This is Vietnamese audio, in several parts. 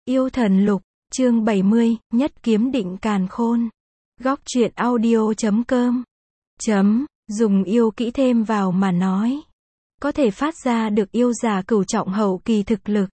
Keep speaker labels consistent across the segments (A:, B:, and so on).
A: Yêu thần lục, chương 70, nhất kiếm định càn khôn. Góc truyện audio.com. Dùng yêu kỹ thêm vào mà nói. Có thể phát ra được yêu giả cửu trọng hậu kỳ thực lực.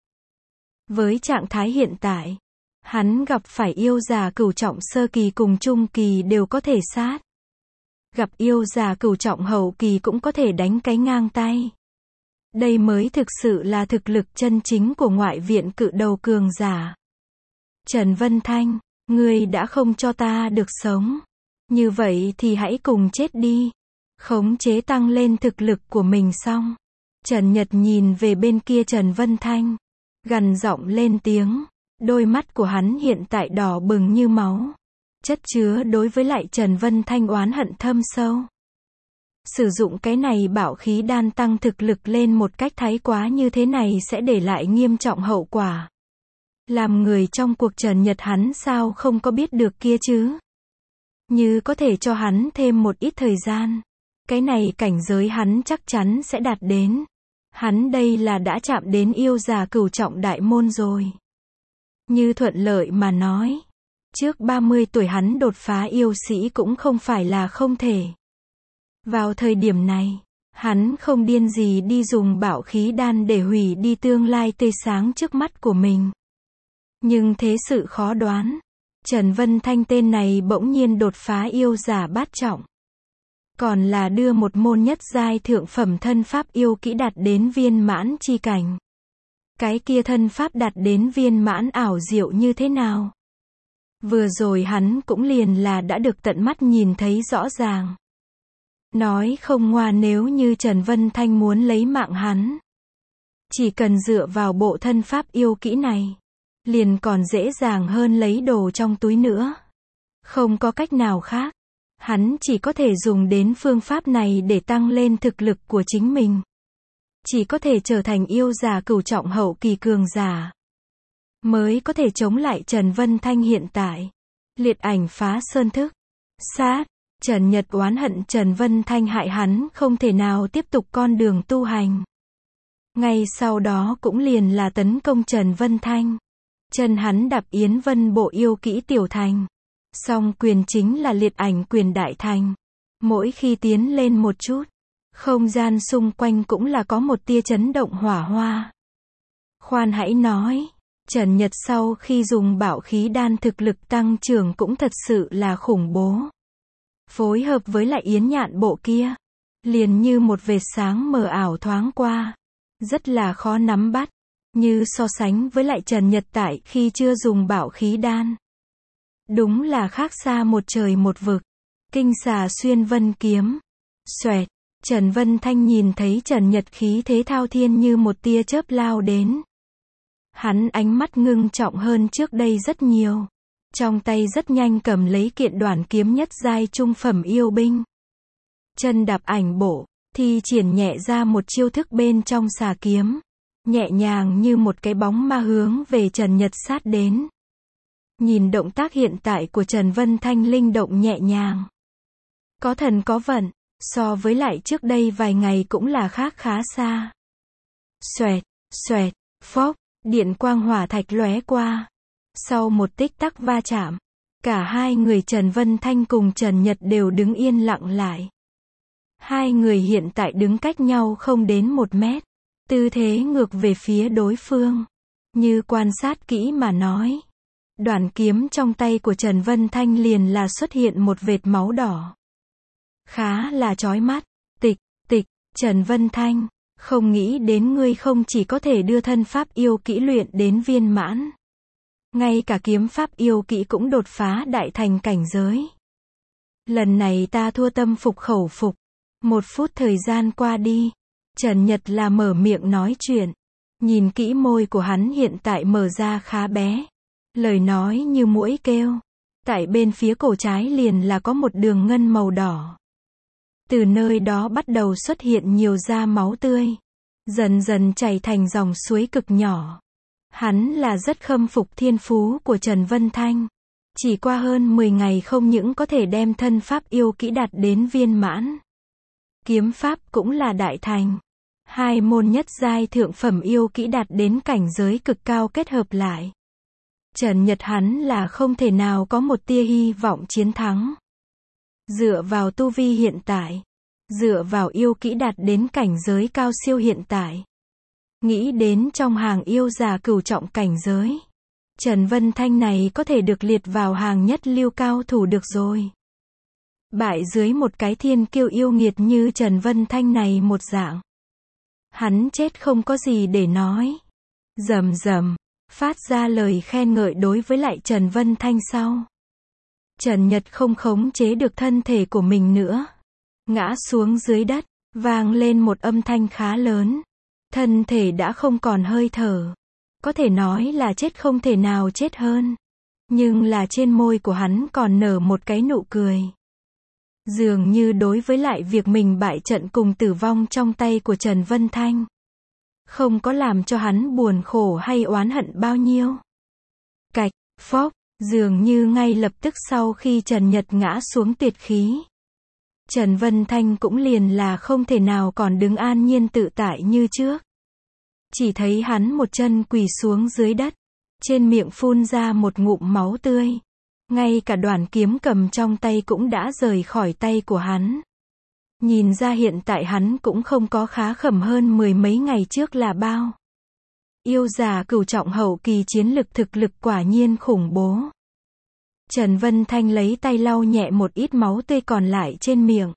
A: Với trạng thái hiện tại, hắn gặp phải yêu giả cửu trọng sơ kỳ cùng trung kỳ đều có thể sát. Gặp yêu giả cửu trọng hậu kỳ cũng có thể đánh cái ngang tay. Đây mới thực sự là thực lực chân chính của ngoại viện cự đầu cường giả. Trần Vân Thanh, ngươi đã không cho ta được sống. Như vậy thì hãy cùng chết đi. Khống chế tăng lên thực lực của mình xong. Trần Nhật nhìn về bên kia Trần Vân Thanh. Gằn giọng lên tiếng. Đôi mắt của hắn hiện tại đỏ bừng như máu. Chất chứa đối với lại Trần Vân Thanh oán hận thâm sâu. Sử dụng cái này bảo khí đan tăng thực lực lên một cách thái quá như thế này sẽ để lại nghiêm trọng hậu quả. Làm người trong cuộc Trần Nhật hắn sao không có biết được kia chứ? Như có thể cho hắn thêm một ít thời gian. Cái này cảnh giới hắn chắc chắn sẽ đạt đến. Hắn đây là đã chạm đến yêu già cửu trọng đại môn rồi. Như thuận lợi mà nói. Trước 30 tuổi hắn đột phá yêu sĩ cũng không phải là không thể. Vào thời điểm này, hắn không điên gì đi dùng bảo khí đan để hủy đi tương lai tươi sáng trước mắt của mình. Nhưng thế sự khó đoán. Trần Vân Thanh tên này bỗng nhiên đột phá yêu giả bát trọng. Còn là đưa một môn nhất giai thượng phẩm thân pháp yêu kỹ đạt đến viên mãn chi cảnh. Cái kia thân pháp đạt đến viên mãn ảo diệu như thế nào? Vừa rồi hắn cũng liền là đã được tận mắt nhìn thấy rõ ràng. Nói không ngoa nếu như Trần Vân Thanh muốn lấy mạng hắn. Chỉ cần dựa vào bộ thân pháp yêu kỹ này. Liền còn dễ dàng hơn lấy đồ trong túi nữa. Không có cách nào khác. Hắn chỉ có thể dùng đến phương pháp này để tăng lên thực lực của chính mình. Chỉ có thể trở thành yêu giả cửu trọng hậu kỳ cường giả. Mới có thể chống lại Trần Vân Thanh hiện tại. Liệt ảnh phá sơn thức. Sát. Trần Nhật oán hận Trần Vân Thanh hại hắn không thể nào tiếp tục con đường tu hành. Ngay sau đó cũng liền là tấn công Trần Vân Thanh. Chân hắn đạp Yến Vân bộ yêu kỹ tiểu thành. Song quyền chính là liệt ảnh quyền đại thành. Mỗi khi tiến lên một chút, không gian xung quanh cũng là có một tia chấn động hỏa hoa. Khoan hãy nói, Trần Nhật sau khi dùng bảo khí đan thực lực tăng trưởng cũng thật sự là khủng bố. Phối hợp với lại Yến Nhạn bộ kia, liền như một vệt sáng mờ ảo thoáng qua. Rất là khó nắm bắt. Như so sánh với lại Trần Nhật tại khi chưa dùng bảo khí đan. Đúng là khác xa một trời một vực. Kinh xà xuyên vân kiếm. Xoẹt. Trần Vân Thanh nhìn thấy Trần Nhật khí thế thao thiên như một tia chớp lao đến. Hắn ánh mắt ngưng trọng hơn trước đây rất nhiều. Trong tay rất nhanh cầm lấy kiện đoản kiếm nhất giai trung phẩm yêu binh. Chân đạp ảnh bộ, thi triển nhẹ ra một chiêu thức bên trong xà kiếm. Nhẹ nhàng như một cái bóng ma hướng về Trần Nhật sát đến. Nhìn động tác hiện tại của Trần Vân Thanh linh động nhẹ nhàng. Có thần có vận, so với lại trước đây vài ngày cũng là khác khá xa. Xoẹt, xoẹt, phốc, điện quang hỏa thạch lóe qua. Sau một tích tắc va chạm, cả hai người Trần Vân Thanh cùng Trần Nhật đều đứng yên lặng lại. Hai người hiện tại đứng cách nhau không đến 1 mét. Tư thế ngược về phía đối phương. Như quan sát kỹ mà nói. Đoản kiếm trong tay của Trần Vân Thanh liền là xuất hiện một vệt máu đỏ. Khá là chói mắt. Tịch, Trần Vân Thanh. Không nghĩ đến ngươi không chỉ có thể đưa thân pháp yêu kỹ luyện đến viên mãn. Ngay cả kiếm pháp yêu kỹ cũng đột phá đại thành cảnh giới. Lần này ta thua tâm phục khẩu phục. 1 phút thời gian qua đi. Trần Nhật là mở miệng nói chuyện. Nhìn kỹ môi của hắn hiện tại mở ra khá bé. Lời nói như muỗi kêu. Tại bên phía cổ trái liền là có một đường ngân màu đỏ. Từ nơi đó bắt đầu xuất hiện nhiều da máu tươi. Dần dần chảy thành dòng suối cực nhỏ. Hắn là rất khâm phục thiên phú của Trần Vân Thanh. Chỉ qua hơn 10 ngày không những có thể đem thân pháp yêu kỹ đạt đến viên mãn. Kiếm pháp cũng là đại thành. 2 môn nhất giai thượng phẩm yêu kỹ đạt đến cảnh giới cực cao kết hợp lại. Trần Nhật hắn là không thể nào có một tia hy vọng chiến thắng. Dựa vào tu vi hiện tại, dựa vào yêu kỹ đạt đến cảnh giới cao siêu hiện tại, nghĩ đến trong hàng yêu giả cửu trọng cảnh giới, Trần Vân Thanh này có thể được liệt vào hàng nhất lưu cao thủ được rồi. Bại dưới một cái thiên kiêu yêu nghiệt như Trần Vân Thanh này một dạng, hắn chết không có gì để nói. Rầm rầm, phát ra lời khen ngợi đối với lại Trần Vân Thanh sau. Trần Nhật không khống chế được thân thể của mình nữa, ngã xuống dưới đất, vang lên một âm thanh khá lớn. Thân thể đã không còn hơi thở. Có thể nói là chết không thể nào chết hơn. Nhưng là trên môi của hắn còn nở một cái nụ cười. Dường như đối với lại việc mình bại trận cùng tử vong trong tay của Trần Vân Thanh, không có làm cho hắn buồn khổ hay oán hận bao nhiêu. Cạch, phốc, dường như ngay lập tức sau khi Trần Nhật ngã xuống tuyệt khí, Trần Vân Thanh cũng liền là không thể nào còn đứng an nhiên tự tại như trước. Chỉ thấy hắn một chân quỳ xuống dưới đất, trên miệng phun ra một ngụm máu tươi. Ngay cả đoàn kiếm cầm trong tay cũng đã rời khỏi tay của hắn. Nhìn ra hiện tại hắn cũng không có khá khẩm hơn mười mấy ngày trước là bao. Yêu giả cửu trọng hậu kỳ chiến lực thực lực quả nhiên khủng bố. Trần Vân Thanh lấy tay lau nhẹ một ít máu tươi còn lại trên miệng.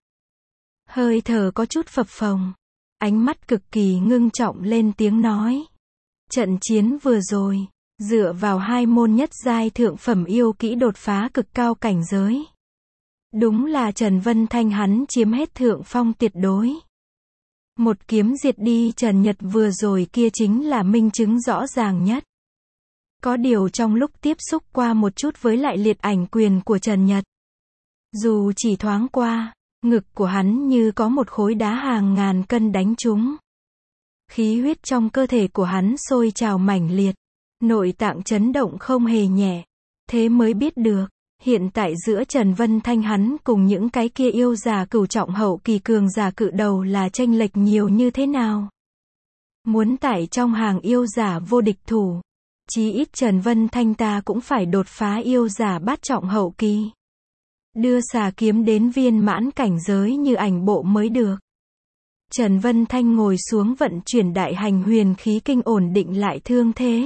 A: Hơi thở có chút phập phồng. Ánh mắt cực kỳ ngưng trọng lên tiếng nói. Trận chiến vừa rồi, dựa vào hai môn nhất giai thượng phẩm yêu kỹ đột phá cực cao cảnh giới. Đúng là Trần Vân Thanh hắn chiếm hết thượng phong tuyệt đối. Một kiếm diệt đi Trần Nhật vừa rồi kia chính là minh chứng rõ ràng nhất. Có điều trong lúc tiếp xúc qua một chút với lại liệt ảnh quyền của Trần Nhật, dù chỉ thoáng qua, ngực của hắn như có một khối đá hàng ngàn cân đánh trúng. Khí huyết trong cơ thể của hắn sôi trào mãnh liệt, nội tạng chấn động không hề nhẹ. Thế mới biết được, hiện tại giữa Trần Vân Thanh hắn cùng những cái kia yêu giả cửu trọng hậu kỳ cường giả cự đầu là chênh lệch nhiều như thế nào. Muốn tải trong hàng yêu giả vô địch thủ, chí ít Trần Vân Thanh ta cũng phải đột phá yêu giả bát trọng hậu kỳ. Đưa xà kiếm đến viên mãn cảnh giới như ảnh bộ mới được. Trần Vân Thanh ngồi xuống vận chuyển đại hành huyền khí kinh ổn định lại thương thế.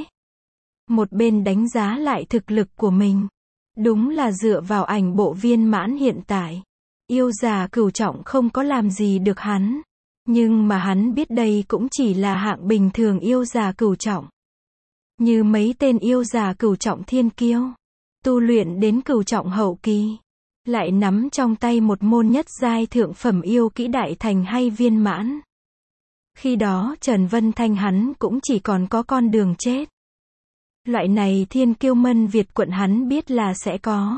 A: Một bên đánh giá lại thực lực của mình. Đúng là dựa vào ảnh bộ viên mãn hiện tại, yêu giả cửu trọng không có làm gì được hắn. Nhưng mà hắn biết đây cũng chỉ là hạng bình thường yêu giả cửu trọng. Như mấy tên yêu giả cửu trọng thiên kiêu, tu luyện đến cửu trọng hậu kỳ, lại nắm trong tay một môn nhất giai thượng phẩm yêu kỹ đại thành hay viên mãn. Khi đó Trần Vân Thanh hắn cũng chỉ còn có con đường chết. Loại này thiên kiêu Mân Việt quận hắn biết là sẽ có.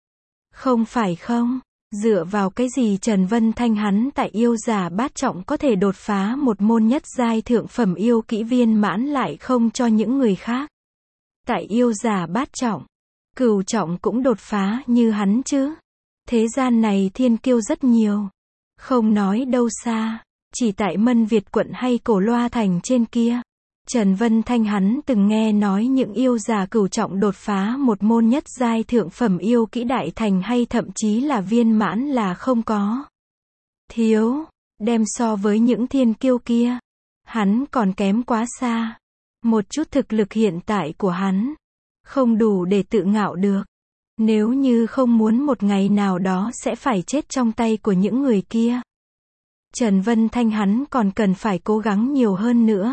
A: Không phải không, dựa vào cái gì Trần Vân Thanh hắn tại yêu giả bát trọng có thể đột phá một môn nhất giai thượng phẩm yêu kỹ viên mãn lại không cho những người khác. Tại yêu giả bát trọng, cửu trọng cũng đột phá như hắn chứ. Thế gian này thiên kiêu rất nhiều. Không nói đâu xa, chỉ tại Mân Việt quận hay Cổ Loa thành trên kia. Trần Vân Thanh hắn từng nghe nói những yêu giả cửu trọng đột phá một môn nhất giai thượng phẩm yêu kỹ đại thành hay thậm chí là viên mãn là không có. Thiếu, đem so với những thiên kiêu kia, hắn còn kém quá xa. Một chút thực lực hiện tại của hắn, không đủ để tự ngạo được. Nếu như không muốn một ngày nào đó sẽ phải chết trong tay của những người kia, Trần Vân Thanh hắn còn cần phải cố gắng nhiều hơn nữa.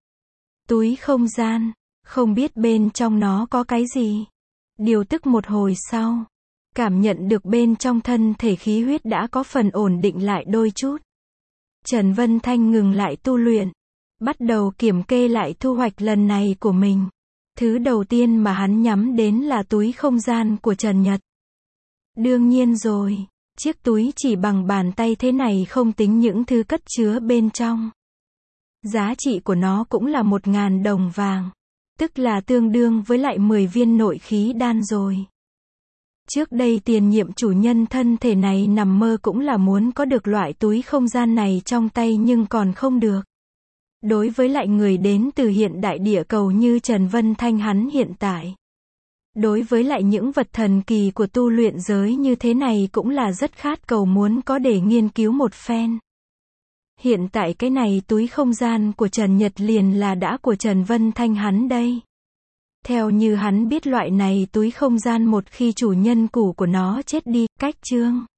A: Túi không gian, không biết bên trong nó có cái gì. Điều tức một hồi sau, cảm nhận được bên trong thân thể khí huyết đã có phần ổn định lại đôi chút. Trần Vân Thanh ngừng lại tu luyện, bắt đầu kiểm kê lại thu hoạch lần này của mình. Thứ đầu tiên mà hắn nhắm đến là túi không gian của Trần Nhật. Đương nhiên rồi, chiếc túi chỉ bằng bàn tay thế này không tính những thứ cất chứa bên trong. Giá trị của nó cũng là 1.000 đồng vàng, tức là tương đương với lại 10 viên nội khí đan rồi. Trước đây tiền nhiệm chủ nhân thân thể này nằm mơ cũng là muốn có được loại túi không gian này trong tay nhưng còn không được. Đối với lại người đến từ hiện đại địa cầu như Trần Vân Thanh hắn hiện tại, Đối với lại những vật thần kỳ của tu luyện giới như thế này cũng là rất khát cầu muốn có để nghiên cứu một phen. Hiện tại cái này túi không gian của Trần Nhật liền là đã của Trần Vân Thanh hắn đây. Theo như hắn biết loại này túi không gian một khi chủ nhân cũ của nó chết đi, cách chương